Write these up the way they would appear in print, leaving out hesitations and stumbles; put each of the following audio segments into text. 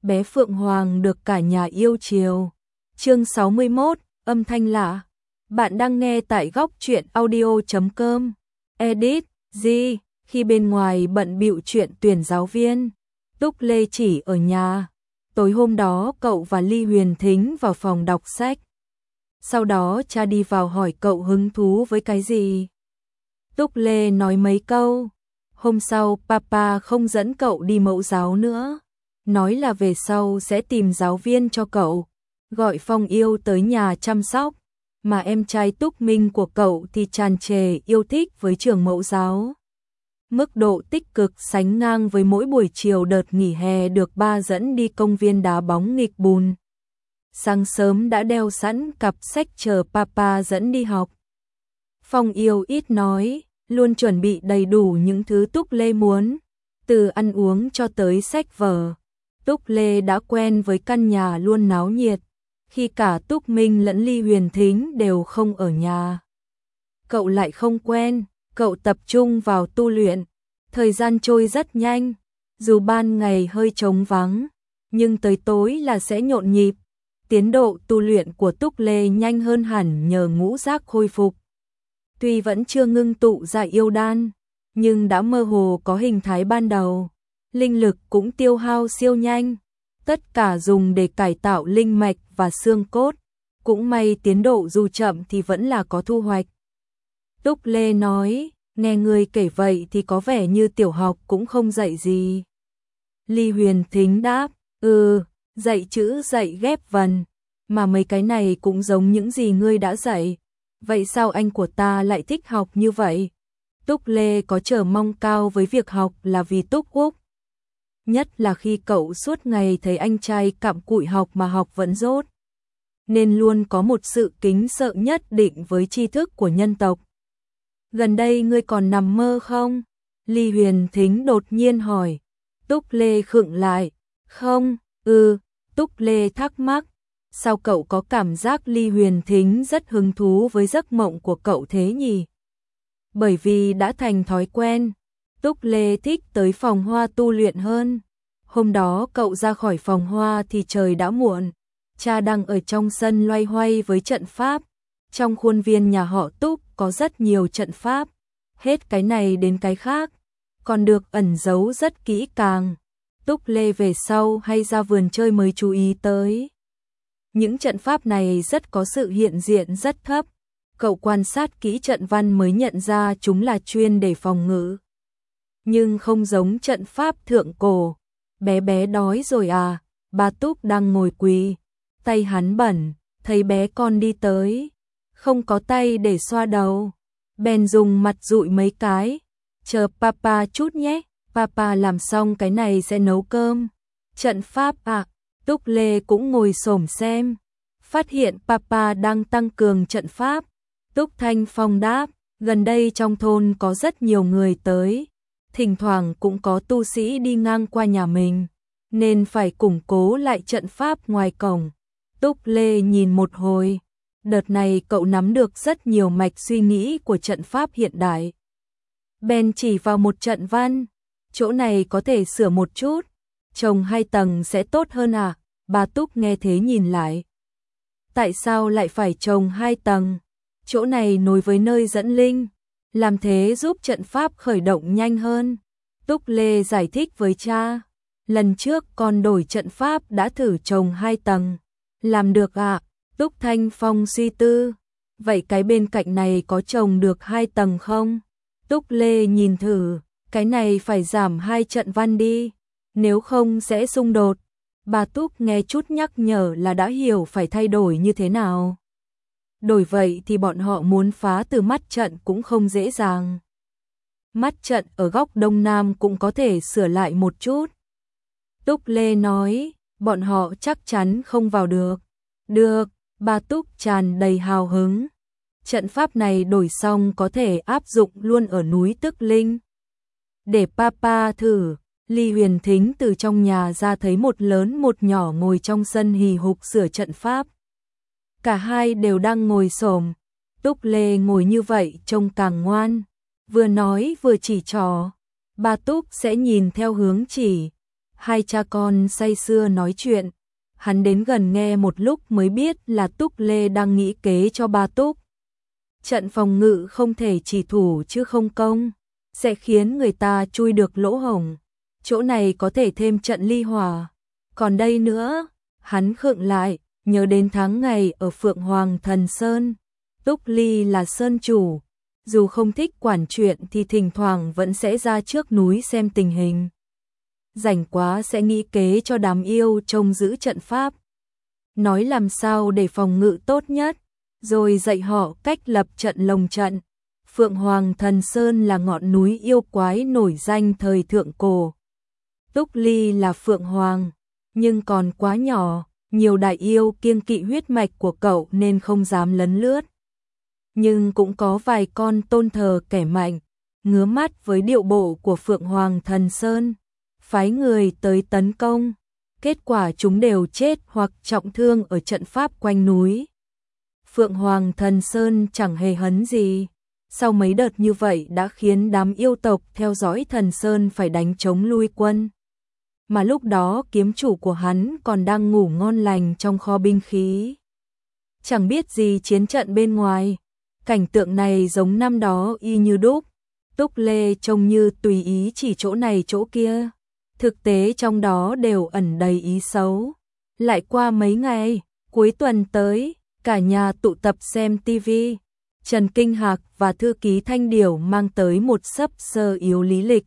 bé Phượng Hoàng được cả nhà yêu chiều. Chương 61, âm thanh lạ. Bạn đang nghe tại góc truyện audio.com. Edit, G. Khi bên ngoài bận bịu chuyện tuyển giáo viên, Túc Lê chỉ ở nhà. Tối hôm đó cậu và Ly Huyền Thính vào phòng đọc sách. Sau đó cha đi vào hỏi cậu hứng thú với cái gì. Túc Lê nói mấy câu. Hôm sau papa không dẫn cậu đi mẫu giáo nữa. Nói là về sau sẽ tìm giáo viên cho cậu. Gọi Phong Yêu tới nhà chăm sóc. Mà em trai Túc Minh của cậu thì tràn trề yêu thích với trường mẫu giáo. Mức độ tích cực sánh ngang với mỗi buổi chiều đợt nghỉ hè được ba dẫn đi công viên đá bóng nghịch bùn. Sáng sớm đã đeo sẵn cặp sách chờ papa dẫn đi học. Phong Yêu ít nói, luôn chuẩn bị đầy đủ những thứ Túc Lê muốn, từ ăn uống cho tới sách vở. Túc Lê đã quen với căn nhà luôn náo nhiệt, khi cả Túc Minh lẫn Ly Huyền Thính đều không ở nhà. Cậu lại không quen, cậu tập trung vào tu luyện, thời gian trôi rất nhanh, dù ban ngày hơi trống vắng, nhưng tới tối là sẽ nhộn nhịp. Tiến độ tu luyện của Túc Lê nhanh hơn hẳn nhờ ngũ giác khôi phục. Tuy vẫn chưa ngưng tụ ra yêu đan, nhưng đã mơ hồ có hình thái ban đầu. Linh lực cũng tiêu hao siêu nhanh, tất cả dùng để cải tạo linh mạch và xương cốt. Cũng may tiến độ dù chậm thì vẫn là có thu hoạch. Túc Lê nói, nghe người kể vậy thì có vẻ như tiểu học cũng không dạy gì. Ly Huyền Thính đáp, dạy chữ dạy ghép vần, mà mấy cái này cũng giống những gì ngươi đã dạy. Vậy sao anh của ta lại thích học như vậy? Túc Lê có chờ mong cao với việc học là vì Túc Úc. Nhất là khi cậu suốt ngày thấy anh trai cặm cụi học mà học vẫn dốt. Nên luôn có một sự kính sợ nhất định với tri thức của nhân tộc. Gần đây ngươi còn nằm mơ không? Ly Huyền Thính đột nhiên hỏi. Túc Lê khựng lại. Không, Túc Lê thắc mắc. Sao cậu có cảm giác Ly Huyền Thính rất hứng thú với giấc mộng của cậu thế nhỉ? Bởi vì đã thành thói quen, Túc Lê thích tới phòng hoa tu luyện hơn. Hôm đó cậu ra khỏi phòng hoa thì trời đã muộn. Cha đang ở trong sân loay hoay với trận pháp. Trong khuôn viên nhà họ Túc có rất nhiều trận pháp, hết cái này đến cái khác, còn được ẩn giấu rất kỹ càng. Túc Lê về sau hay ra vườn chơi mới chú ý tới. Những trận pháp này rất có sự hiện diện rất thấp. Cậu quan sát kỹ trận văn mới nhận ra chúng là chuyên để phòng ngự. Nhưng không giống trận pháp thượng cổ. Bé bé đói rồi à? Ba Túc đang ngồi quỳ, tay hắn bẩn, thấy bé con đi tới, không có tay để xoa đầu, bèn dùng mặt dụi mấy cái. Chờ papa chút nhé, papa làm xong cái này sẽ nấu cơm. Trận pháp à? Túc Lê cũng ngồi xổm xem, phát hiện papa đang tăng cường trận pháp. Túc Thanh Phong đáp, gần đây trong thôn có rất nhiều người tới, thỉnh thoảng cũng có tu sĩ đi ngang qua nhà mình, nên phải củng cố lại trận pháp ngoài cổng. Túc Lê nhìn một hồi, đợt này cậu nắm được rất nhiều mạch suy nghĩ của trận pháp hiện đại. Bèn chỉ vào một trận văn, chỗ này có thể sửa một chút, trồng 2 tầng sẽ tốt hơn à? Bà Túc nghe thế nhìn lại. Tại sao lại phải trồng 2 tầng? Chỗ này nối với nơi dẫn linh, làm thế giúp trận pháp khởi động nhanh hơn. Túc Lê giải thích với cha, lần trước con đổi trận pháp đã thử trồng 2 tầng. Làm được ạ? Túc Thanh Phong suy tư, vậy cái bên cạnh này có trồng được 2 tầng không? Túc Lê nhìn thử, cái này phải giảm 2 trận văn đi, nếu không sẽ xung đột. Bà Túc nghe chút nhắc nhở là đã hiểu phải thay đổi như thế nào. Đổi vậy thì bọn họ muốn phá từ mắt trận cũng không dễ dàng. Mắt trận ở góc đông nam cũng có thể sửa lại một chút. Túc Lê nói, bọn họ chắc chắn không vào được. Được, bà Túc tràn đầy hào hứng. Trận pháp này đổi xong có thể áp dụng luôn ở núi Tức Linh. Để papa thử. Ly Huyền Thính từ trong nhà ra thấy một lớn một nhỏ ngồi trong sân hì hục sửa trận pháp. Cả hai đều đang ngồi xổm. Túc Lê ngồi như vậy trông càng ngoan, vừa nói vừa chỉ trò. Bà Túc sẽ nhìn theo hướng chỉ. Hai cha con say sưa nói chuyện, hắn đến gần nghe một lúc mới biết là Túc Lê đang nghĩ kế cho ba Túc. Trận phòng ngự không thể chỉ thủ chứ không công, sẽ khiến người ta chui được lỗ hổng. Chỗ này có thể thêm trận ly hỏa. Còn đây nữa, hắn khựng lại, nhớ đến tháng ngày ở Phượng Hoàng Thần Sơn. Túc Ly là sơn chủ, dù không thích quản chuyện thì thỉnh thoảng vẫn sẽ ra trước núi xem tình hình. Rảnh quá sẽ nghĩ kế cho đám yêu trông giữ trận pháp. Nói làm sao để phòng ngự tốt nhất, rồi dạy họ cách lập trận lồng trận. Phượng Hoàng Thần Sơn là ngọn núi yêu quái nổi danh thời thượng cổ. Túc Ly là Phượng Hoàng, nhưng còn quá nhỏ, nhiều đại yêu kiêng kỵ huyết mạch của cậu nên không dám lấn lướt. Nhưng cũng có vài con tôn thờ kẻ mạnh, ngứa mắt với điệu bộ của Phượng Hoàng Thần Sơn, phái người tới tấn công. Kết quả chúng đều chết hoặc trọng thương ở trận pháp quanh núi. Phượng Hoàng Thần Sơn chẳng hề hấn gì. Sau mấy đợt như vậy đã khiến đám yêu tộc theo dõi Thần Sơn phải đánh chống lui quân. Mà lúc đó kiếm chủ của hắn còn đang ngủ ngon lành trong kho binh khí. Chẳng biết gì chiến trận bên ngoài. Cảnh tượng này giống năm đó y như đúc. Túc Lê trông như tùy ý chỉ chỗ này chỗ kia. Thực tế trong đó đều ẩn đầy ý xấu. Lại qua mấy ngày, cuối tuần tới, cả nhà tụ tập xem tivi. Trần Kinh Hạc và thư ký Thanh Điểu mang tới một xấp sơ yếu lý lịch.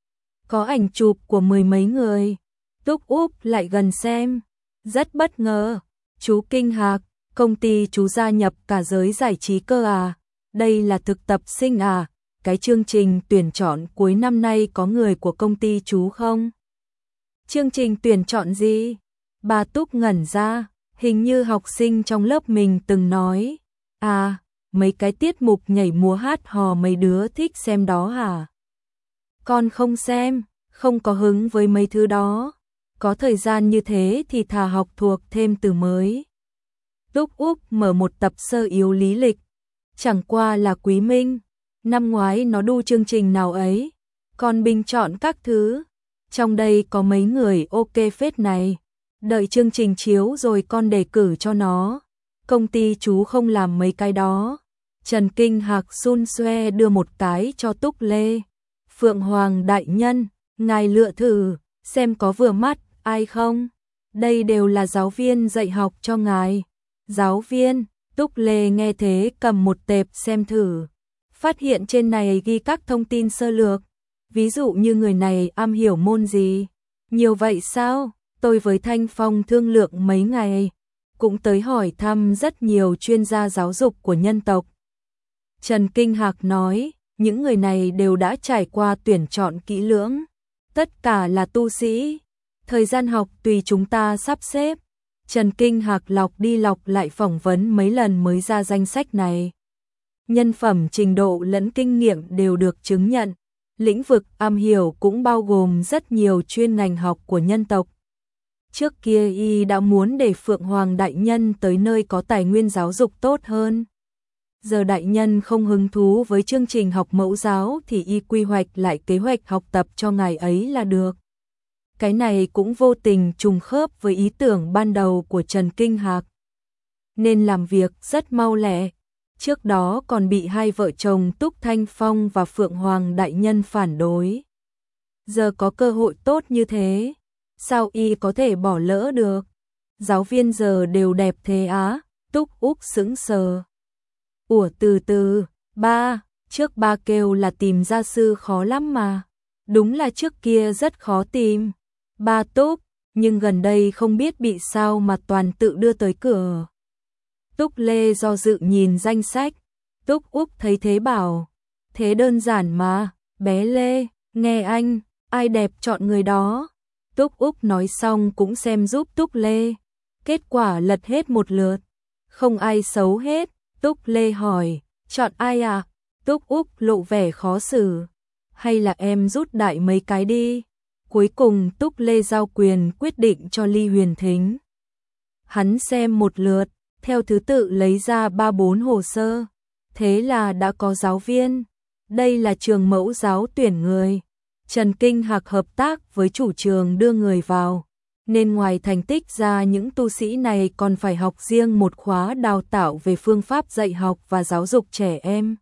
Có ảnh chụp của mười mấy người. Túc Úp lại gần xem. Rất bất ngờ. Chú Kinh Hạc, công ty chú gia nhập cả giới giải trí cơ à? Đây là thực tập sinh à? Cái chương trình tuyển chọn cuối năm nay có người của công ty chú không? Chương trình tuyển chọn gì? Bà Túc ngẩn ra, hình như học sinh trong lớp mình từng nói. À, mấy cái tiết mục nhảy múa hát hò mấy đứa thích xem đó hả? Con không xem, không có hứng với mấy thứ đó. Có thời gian như thế thì thà học thuộc thêm từ mới. Túc Úc mở một tập sơ yếu lý lịch. Chẳng qua là Quý Minh. Năm ngoái nó đu chương trình nào ấy. Còn bình chọn các thứ. Trong đây có mấy người ok phết này. Đợi chương trình chiếu rồi con đề cử cho nó. Công ty chú không làm mấy cái đó. Trần Kinh Hạc xun xoe đưa một cái cho Túc Lê. Phượng Hoàng đại nhân, ngài lựa thử, xem có vừa mắt ai không. Đây đều là giáo viên dạy học cho ngài. Giáo viên, Túc Lê nghe thế cầm một tệp xem thử. Phát hiện trên này ghi các thông tin sơ lược. Ví dụ như người này am hiểu môn gì. Nhiều vậy sao? Tôi với Thanh Phong thương lượng mấy ngày. Cũng tới hỏi thăm rất nhiều chuyên gia giáo dục của nhân tộc. Trần Kinh Hạc nói, những người này đều đã trải qua tuyển chọn kỹ lưỡng. Tất cả là tu sĩ. Thời gian học tùy chúng ta sắp xếp. Trần Kinh Hạc lọc đi lọc lại phỏng vấn mấy lần mới ra danh sách này. Nhân phẩm trình độ lẫn kinh nghiệm đều được chứng nhận. Lĩnh vực am hiểu cũng bao gồm rất nhiều chuyên ngành học của nhân tộc. Trước kia y đã muốn để Phượng Hoàng đại nhân tới nơi có tài nguyên giáo dục tốt hơn. Giờ đại nhân không hứng thú với chương trình học mẫu giáo thì y quy hoạch lại kế hoạch học tập cho ngài ấy là được. Cái này cũng vô tình trùng khớp với ý tưởng ban đầu của Trần Kinh Hạc. Nên làm việc rất mau lẹ. Trước đó còn bị hai vợ chồng Túc Thanh Phong và Phượng Hoàng đại nhân phản đối. Giờ có cơ hội tốt như thế, sao y có thể bỏ lỡ được? Giáo viên giờ đều đẹp thế á? Túc Úc sững sờ. Ủa từ từ, ba, trước ba kêu là tìm gia sư khó lắm mà. Đúng là trước kia rất khó tìm. Ba Túc, nhưng gần đây không biết bị sao mà toàn tự đưa tới cửa. Túc Lê do dự nhìn danh sách. Túc Úc thấy thế bảo, thế đơn giản mà, bé Lê, nghe anh, ai đẹp chọn người đó. Túc Úc nói xong cũng xem giúp Túc Lê. Kết quả lật hết một lượt, không ai xấu hết. Túc Lê hỏi, chọn ai à? Túc Úc lộ vẻ khó xử. Hay là em rút đại mấy cái đi. Cuối cùng Túc Lê giao quyền quyết định cho Ly Huyền Thính. Hắn xem một lượt, theo thứ tự lấy ra 3-4 hồ sơ. Thế là đã có giáo viên. Đây là trường mẫu giáo tuyển người. Trần Kinh Hạc hợp tác với chủ trường đưa người vào, nên ngoài thành tích ra những tu sĩ này còn phải học riêng một khóa đào tạo về phương pháp dạy học và giáo dục trẻ em.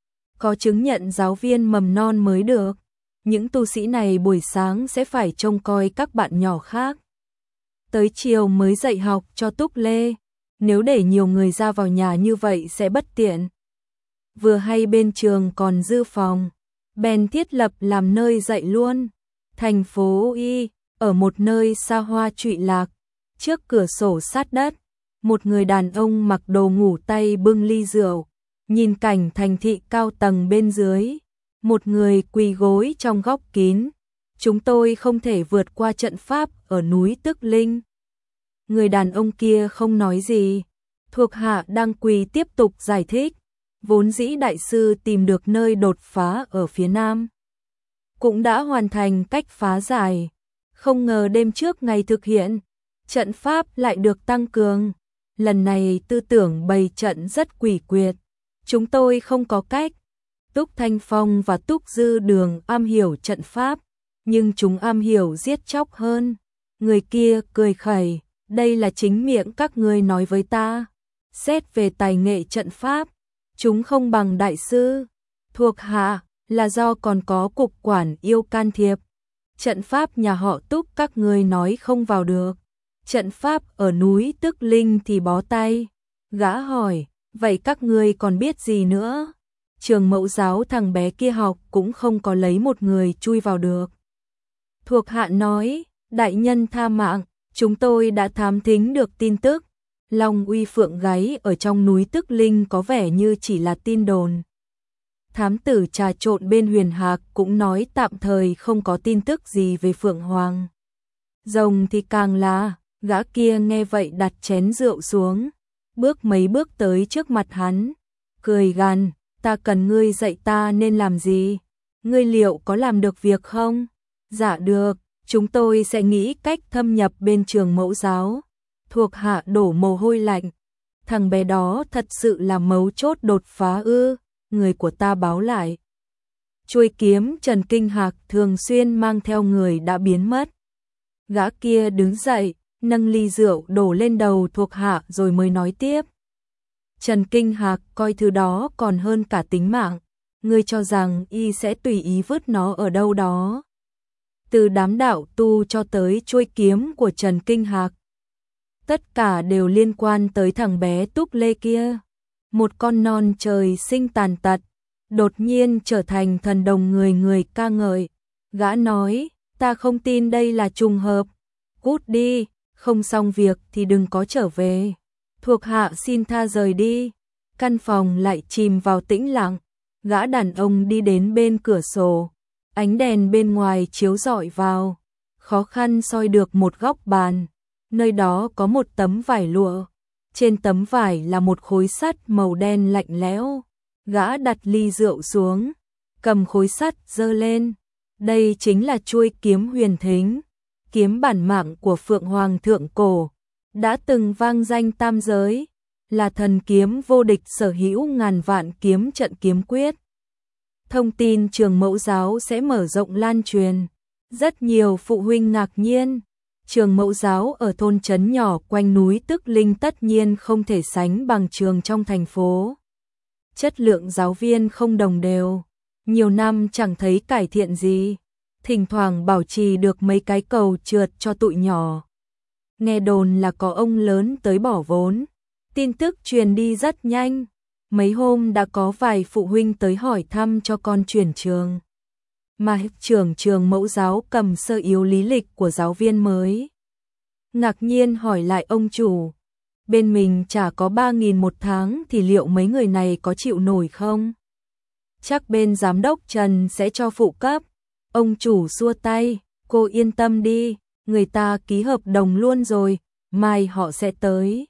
Có chứng nhận giáo viên mầm non mới được. Những tu sĩ này buổi sáng sẽ phải trông coi các bạn nhỏ khác. Tới chiều mới dạy học cho Túc Lê. Nếu để nhiều người ra vào nhà như vậy sẽ bất tiện. Vừa hay bên trường còn dư phòng, bèn thiết lập làm nơi dạy luôn. Thành phố Y, ở một nơi xa hoa trụy lạc, trước cửa sổ sát đất, một người đàn ông mặc đồ ngủ tay bưng ly rượu, nhìn cảnh thành thị cao tầng bên dưới. Một người quỳ gối trong góc kín. Chúng tôi không thể vượt qua trận pháp ở núi Tức Linh. Người đàn ông kia không nói gì. Thuộc hạ đang quỳ tiếp tục giải thích. Vốn dĩ đại sư tìm được nơi đột phá ở phía nam, cũng đã hoàn thành cách phá giải. Không ngờ đêm trước ngày thực hiện, trận pháp lại được tăng cường. Lần này tư tưởng bày trận rất quỷ quyệt. Chúng tôi không có cách. Túc Thanh Phong và Túc Dư Đường am hiểu trận pháp, nhưng chúng am hiểu giết chóc hơn. Người kia cười khẩy, đây là chính miệng các ngươi nói với ta. Xét về tài nghệ trận pháp, chúng không bằng đại sư. Thuộc hạ là do còn có cục quản yêu can thiệp. Trận pháp nhà họ Túc các ngươi nói không vào được. Trận pháp ở núi Tức Linh thì bó tay. Gã hỏi, vậy các ngươi còn biết gì nữa? Trường mẫu giáo thằng bé kia học cũng không có lấy một người chui vào được. Thuộc hạ nói, đại nhân tha mạng, chúng tôi đã thám thính được tin tức. Long uy phượng gáy ở trong núi Tức Linh có vẻ như chỉ là tin đồn. Thám tử trà trộn bên Huyền Hạc cũng nói tạm thời không có tin tức gì về Phượng Hoàng. Rồng thì càng là, gã kia nghe vậy đặt chén rượu xuống, bước mấy bước tới trước mặt hắn, cười gằn, ta cần ngươi dạy ta nên làm gì? Ngươi liệu có làm được việc không? Dạ được, chúng tôi sẽ nghĩ cách thâm nhập bên trường mẫu giáo. Thuộc hạ đổ mồ hôi lạnh. Thằng bé đó thật sự là mấu chốt đột phá ư? Người của ta báo lại. Chuôi kiếm Trần Kinh Hạc thường xuyên mang theo người đã biến mất. Gã kia đứng dậy, nâng ly rượu đổ lên đầu thuộc hạ rồi mới nói tiếp. Trần Kinh Hạc coi thứ đó còn hơn cả tính mạng. Ngươi cho rằng y sẽ tùy ý vứt nó ở đâu đó. Từ đám đạo tu cho tới chuôi kiếm của Trần Kinh Hạc, tất cả đều liên quan tới thằng bé Túc Lê kia. Một con non trời sinh tàn tật, đột nhiên trở thành thần đồng người người ca ngợi. Gã nói, ta không tin đây là trùng hợp. Cút đi, không xong việc thì đừng có trở về. Thuộc hạ xin tha rời đi. Căn phòng lại chìm vào tĩnh lặng. Gã đàn ông đi đến bên cửa sổ. Ánh đèn bên ngoài chiếu rọi vào. Khó khăn soi được một góc bàn. Nơi đó có một tấm vải lụa. Trên tấm vải là một khối sắt màu đen lạnh lẽo. Gã đặt ly rượu xuống, cầm khối sắt giơ lên. Đây chính là chuôi kiếm Huyền Thính, kiếm bản mạng của Phượng Hoàng thượng cổ, đã từng vang danh tam giới, là thần kiếm vô địch sở hữu ngàn vạn kiếm trận kiếm quyết. Thông tin trường mẫu giáo sẽ mở rộng lan truyền. Rất nhiều phụ huynh ngạc nhiên. Trường mẫu giáo ở thôn trấn nhỏ quanh núi Tức Linh tất nhiên không thể sánh bằng trường trong thành phố. Chất lượng giáo viên không đồng đều, nhiều năm chẳng thấy cải thiện gì, thỉnh thoảng bảo trì được mấy cái cầu trượt cho tụi nhỏ. Nghe đồn là có ông lớn tới bỏ vốn, tin tức truyền đi rất nhanh, mấy hôm đã có vài phụ huynh tới hỏi thăm cho con chuyển trường. Mà trưởng trường mẫu giáo cầm sơ yếu lý lịch của giáo viên mới. Ngạc nhiên hỏi lại ông chủ, bên mình chả có 3.000 một tháng thì liệu mấy người này có chịu nổi không? Chắc bên giám đốc Trần sẽ cho phụ cấp. Ông chủ xua tay, cô yên tâm đi, người ta ký hợp đồng luôn rồi, mai họ sẽ tới.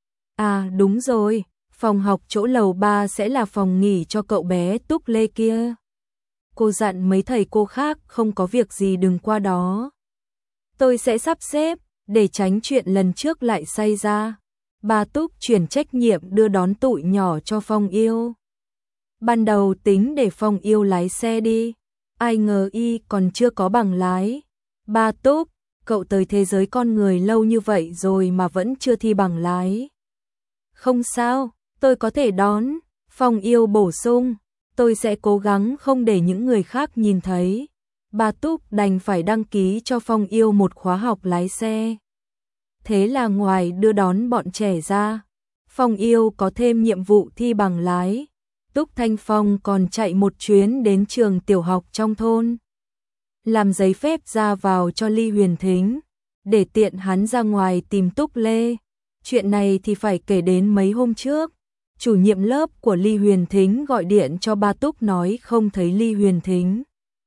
À đúng rồi, phòng học chỗ lầu 3 sẽ là phòng nghỉ cho cậu bé Túc Lê kia. Cô dặn mấy thầy cô khác không có việc gì đừng qua đó. Tôi sẽ sắp xếp, để tránh chuyện lần trước lại xảy ra. Bà Túc chuyển trách nhiệm đưa đón tụi nhỏ cho Phong Yêu. Ban đầu tính để Phong Yêu lái xe đi, ai ngờ y còn chưa có bằng lái. Ba Túc, cậu tới thế giới con người lâu như vậy rồi mà vẫn chưa thi bằng lái. Không sao, tôi có thể đón, Phong Yêu bổ sung, tôi sẽ cố gắng không để những người khác nhìn thấy. Ba Túc đành phải đăng ký cho Phong Yêu một khóa học lái xe. Thế là ngoài đưa đón bọn trẻ ra, Phong Yêu có thêm nhiệm vụ thi bằng lái. Túc Thanh Phong còn chạy một chuyến đến trường tiểu học trong thôn, làm giấy phép ra vào cho Ly Huyền Thính, để tiện hắn ra ngoài tìm Túc Lê. Chuyện này thì phải kể đến mấy hôm trước, chủ nhiệm lớp của Ly Huyền Thính gọi điện cho ba Túc nói không thấy Ly Huyền Thính.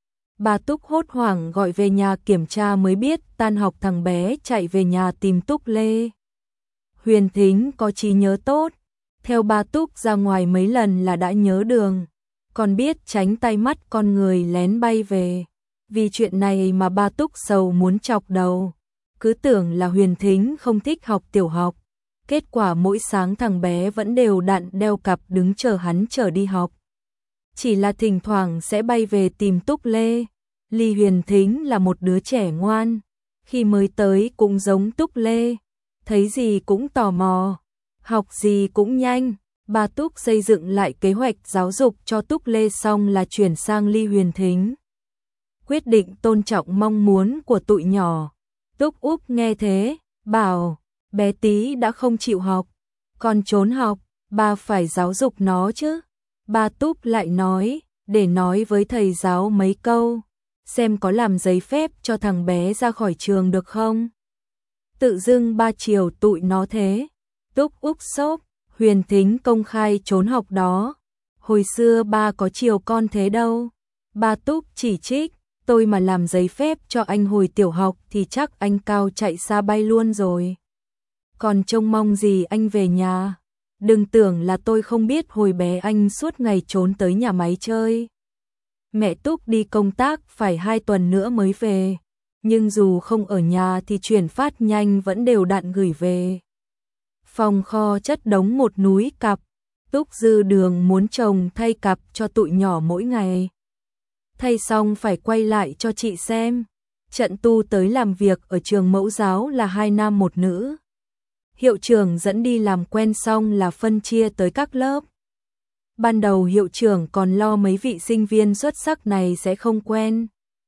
Bà Túc hốt hoảng gọi về nhà kiểm tra mới biết tan học thằng bé chạy về nhà tìm Túc Lê. Huyền Thính có trí nhớ tốt, theo bà Túc ra ngoài mấy lần là đã nhớ đường, còn biết tránh tay mắt con người lén bay về. Vì chuyện này mà bà Túc sầu muốn chọc đầu, cứ tưởng là Huyền Thính không thích học tiểu học. Kết quả mỗi sáng thằng bé vẫn đều đặn đeo cặp đứng chờ hắn trở đi học. Chỉ là thỉnh thoảng sẽ bay về tìm Túc Lê. Ly Huyền Thính là một đứa trẻ ngoan, khi mới tới cũng giống Túc Lê, thấy gì cũng tò mò, học gì cũng nhanh. Bà Túc xây dựng lại kế hoạch giáo dục cho Túc Lê xong là chuyển sang Ly Huyền Thính. Quyết định tôn trọng mong muốn của tụi nhỏ. Túc Úc nghe thế, bảo, bé tí đã không chịu học, còn trốn học, bà phải giáo dục nó chứ. Bà Túc lại nói, để nói với thầy giáo mấy câu, xem có làm giấy phép cho thằng bé ra khỏi trường được không. Tự dưng ba chiều tụi nó thế. Túc Úc sốc, Huyền Thính công khai trốn học đó. Hồi xưa ba có chiều con thế đâu. Ba Túc chỉ trích, tôi mà làm giấy phép cho anh hồi tiểu học thì chắc anh cao chạy xa bay luôn rồi. Còn trông mong gì anh về nhà. Đừng tưởng là tôi không biết hồi bé anh suốt ngày trốn tới nhà máy chơi. Mẹ Túc đi công tác phải 2 tuần nữa mới về, nhưng dù không ở nhà thì chuyển phát nhanh vẫn đều đặn gửi về. Phòng kho chất đống một núi cặp, Túc dư đường muốn chồng thay cặp cho tụi nhỏ mỗi ngày. Thay xong phải quay lại cho chị xem. Trận tu tới làm việc ở trường mẫu giáo là 2 nam 1 nữ. Hiệu trưởng dẫn đi làm quen xong là phân chia tới các lớp. Ban đầu hiệu trưởng còn lo mấy vị sinh viên xuất sắc này sẽ không quen.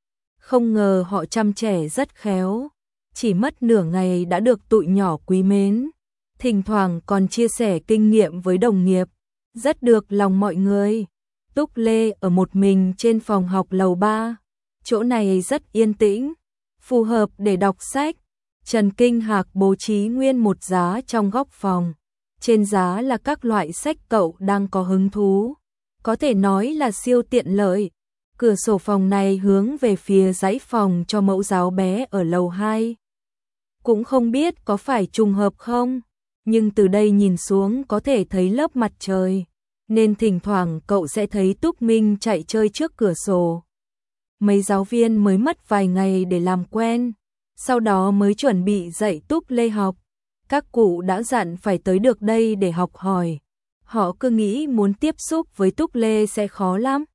Không ngờ họ chăm trẻ rất khéo, chỉ mất nửa ngày đã được tụi nhỏ quý mến. Thỉnh thoảng còn chia sẻ kinh nghiệm với đồng nghiệp, rất được lòng mọi người. Túc Lê ở một mình trên phòng học lầu 3, chỗ này rất yên tĩnh, phù hợp để đọc sách. Trần Kinh Hạc bố trí nguyên một giá trong góc phòng. Trên giá là các loại sách cậu đang có hứng thú, có thể nói là siêu tiện lợi. Cửa sổ phòng này hướng về phía dãy phòng cho mẫu giáo bé ở lầu 2. Cũng không biết có phải trùng hợp không, nhưng từ đây nhìn xuống có thể thấy lớp mặt trời, nên thỉnh thoảng cậu sẽ thấy Túc Minh chạy chơi trước cửa sổ. Mấy giáo viên mới mất vài ngày để làm quen, sau đó mới chuẩn bị dạy Túc Lê học. Các cụ đã dặn phải tới được đây để học hỏi. Họ cứ nghĩ muốn tiếp xúc với Túc Lê sẽ khó lắm.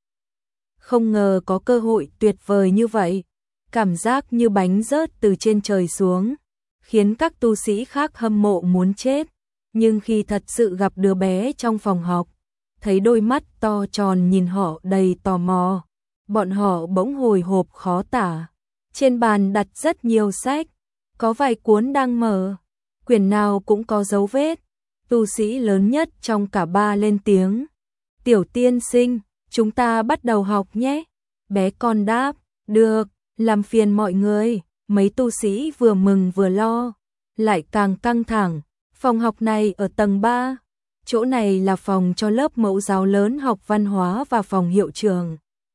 Không ngờ có cơ hội tuyệt vời như vậy. Cảm giác như bánh rớt từ trên trời xuống, khiến các tu sĩ khác hâm mộ muốn chết. Nhưng khi thật sự gặp đứa bé trong phòng học, thấy đôi mắt to tròn nhìn họ đầy tò mò, bọn họ bỗng hồi hộp khó tả. Trên bàn đặt rất nhiều sách, có vài cuốn đang mở, quyển nào cũng có dấu vết. Tu sĩ lớn nhất trong cả ba lên tiếng, "Tiểu tiên sinh, chúng ta bắt đầu học nhé." Bé con đáp, "Được, làm phiền mọi người." Mấy tu sĩ vừa mừng vừa lo, lại càng căng thẳng. Phòng học này ở tầng 3, chỗ này là phòng cho lớp mẫu giáo lớn học văn hóa và phòng hiệu trưởng.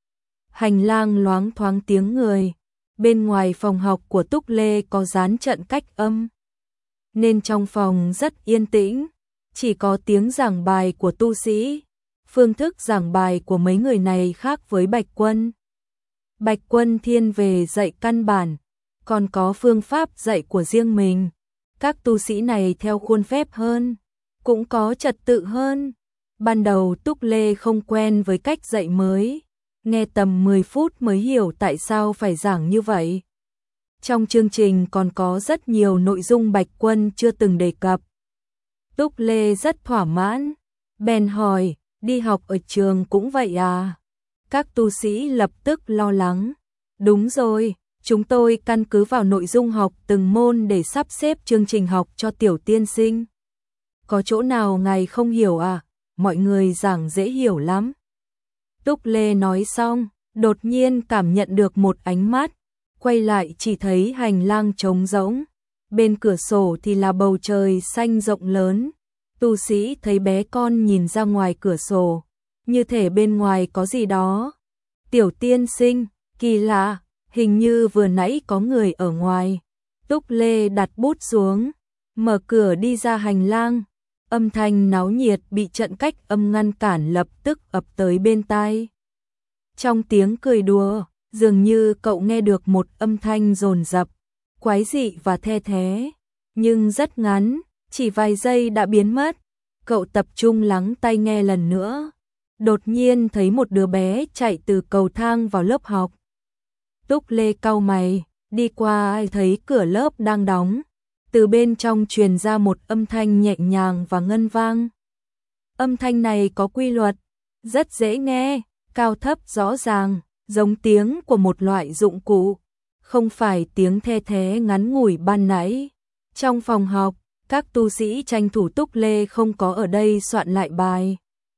Hành lang loáng thoáng tiếng người. Bên ngoài phòng học của Túc Lê có dán trận cách âm, nên trong phòng rất yên tĩnh, chỉ có tiếng giảng bài của tu sĩ. Phương thức giảng bài của mấy người này khác với Bạch Quân. Bạch Quân thiên về dạy căn bản, còn có phương pháp dạy của riêng mình. Các tu sĩ này theo khuôn phép hơn, cũng có trật tự hơn. Ban đầu Túc Lê không quen với cách dạy mới, nghe tầm 10 phút mới hiểu tại sao phải giảng như vậy. Trong chương trình còn có rất nhiều nội dung Bạch Quân chưa từng đề cập. Túc Lê rất thỏa mãn, bèn hỏi, đi học ở trường cũng vậy à? Các tu sĩ lập tức lo lắng. Đúng rồi, chúng tôi căn cứ vào nội dung học từng môn để sắp xếp chương trình học cho tiểu tiên sinh. Có chỗ nào ngài không hiểu à? Mọi người giảng dễ hiểu lắm. Túc Lê nói xong, đột nhiên cảm nhận được một ánh mắt, quay lại chỉ thấy hành lang trống rỗng, bên cửa sổ thì là bầu trời xanh rộng lớn. Tu sĩ thấy bé con nhìn ra ngoài cửa sổ, như thể bên ngoài có gì đó. Tiểu tiên sinh, kỳ lạ, hình như vừa nãy có người ở ngoài. Túc Lê đặt bút xuống, mở cửa đi ra hành lang. Âm thanh náo nhiệt bị trận cách âm ngăn cản lập tức ập tới bên tai. Trong tiếng cười đùa, dường như cậu nghe được một âm thanh dồn dập, quái dị và the thé, nhưng rất ngắn, chỉ vài giây đã biến mất. Cậu tập trung lắng tai nghe lần nữa, đột nhiên thấy một đứa bé chạy từ cầu thang vào lớp học. Túc Lê cau mày, đi qua thấy cửa lớp đang đóng, từ bên trong truyền ra một âm thanh nhẹ nhàng và ngân vang. Âm thanh này có quy luật, rất dễ nghe, cao thấp rõ ràng, giống tiếng của một loại dụng cụ, không phải tiếng the thé ngắn ngủi ban nãy. Trong phòng học, các tu sĩ tranh thủ Túc Lê không có ở đây soạn lại bài.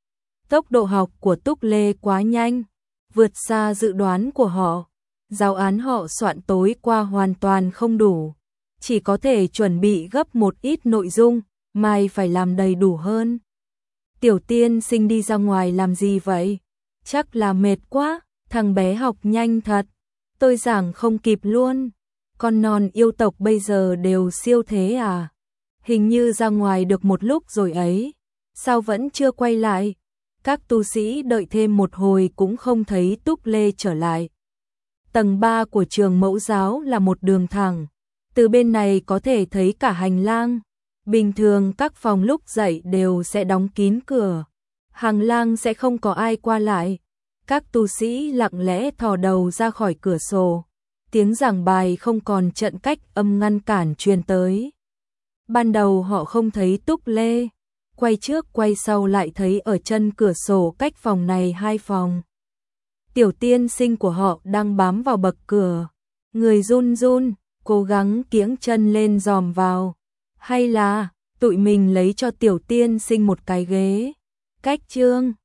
Tốc độ học của Túc Lê quá nhanh, vượt xa dự đoán của họ. Giáo án họ soạn tối qua hoàn toàn không đủ, chỉ có thể chuẩn bị gấp một ít nội dung, mai phải làm đầy đủ hơn. Tiểu tiên sinh đi ra ngoài làm gì vậy? Chắc là mệt quá, thằng bé học nhanh thật, tôi giảng không kịp luôn. Con non yêu tộc bây giờ đều siêu thế à? Hình như ra ngoài được một lúc rồi ấy, sao vẫn chưa quay lại? Các tu sĩ đợi thêm một hồi cũng không thấy Túc Lê trở lại. Tầng 3 của trường mẫu giáo là một đường thẳng, từ bên này có thể thấy cả hành lang. Bình thường các phòng lúc dậy đều sẽ đóng kín cửa, hành lang sẽ không có ai qua lại. Các tu sĩ lặng lẽ thò đầu ra khỏi cửa sổ, tiếng giảng bài không còn trận cách âm ngăn cản truyền tới. Ban đầu họ không thấy Túc Lê, quay trước quay sau lại thấy ở chân cửa sổ cách phòng này 2 phòng. Tiểu tiên sinh của họ đang bám vào bậc cửa, người run run, cố gắng kiễng chân lên dòm vào. Hay là tụi mình lấy cho tiểu tiên sinh một cái ghế? Cách chương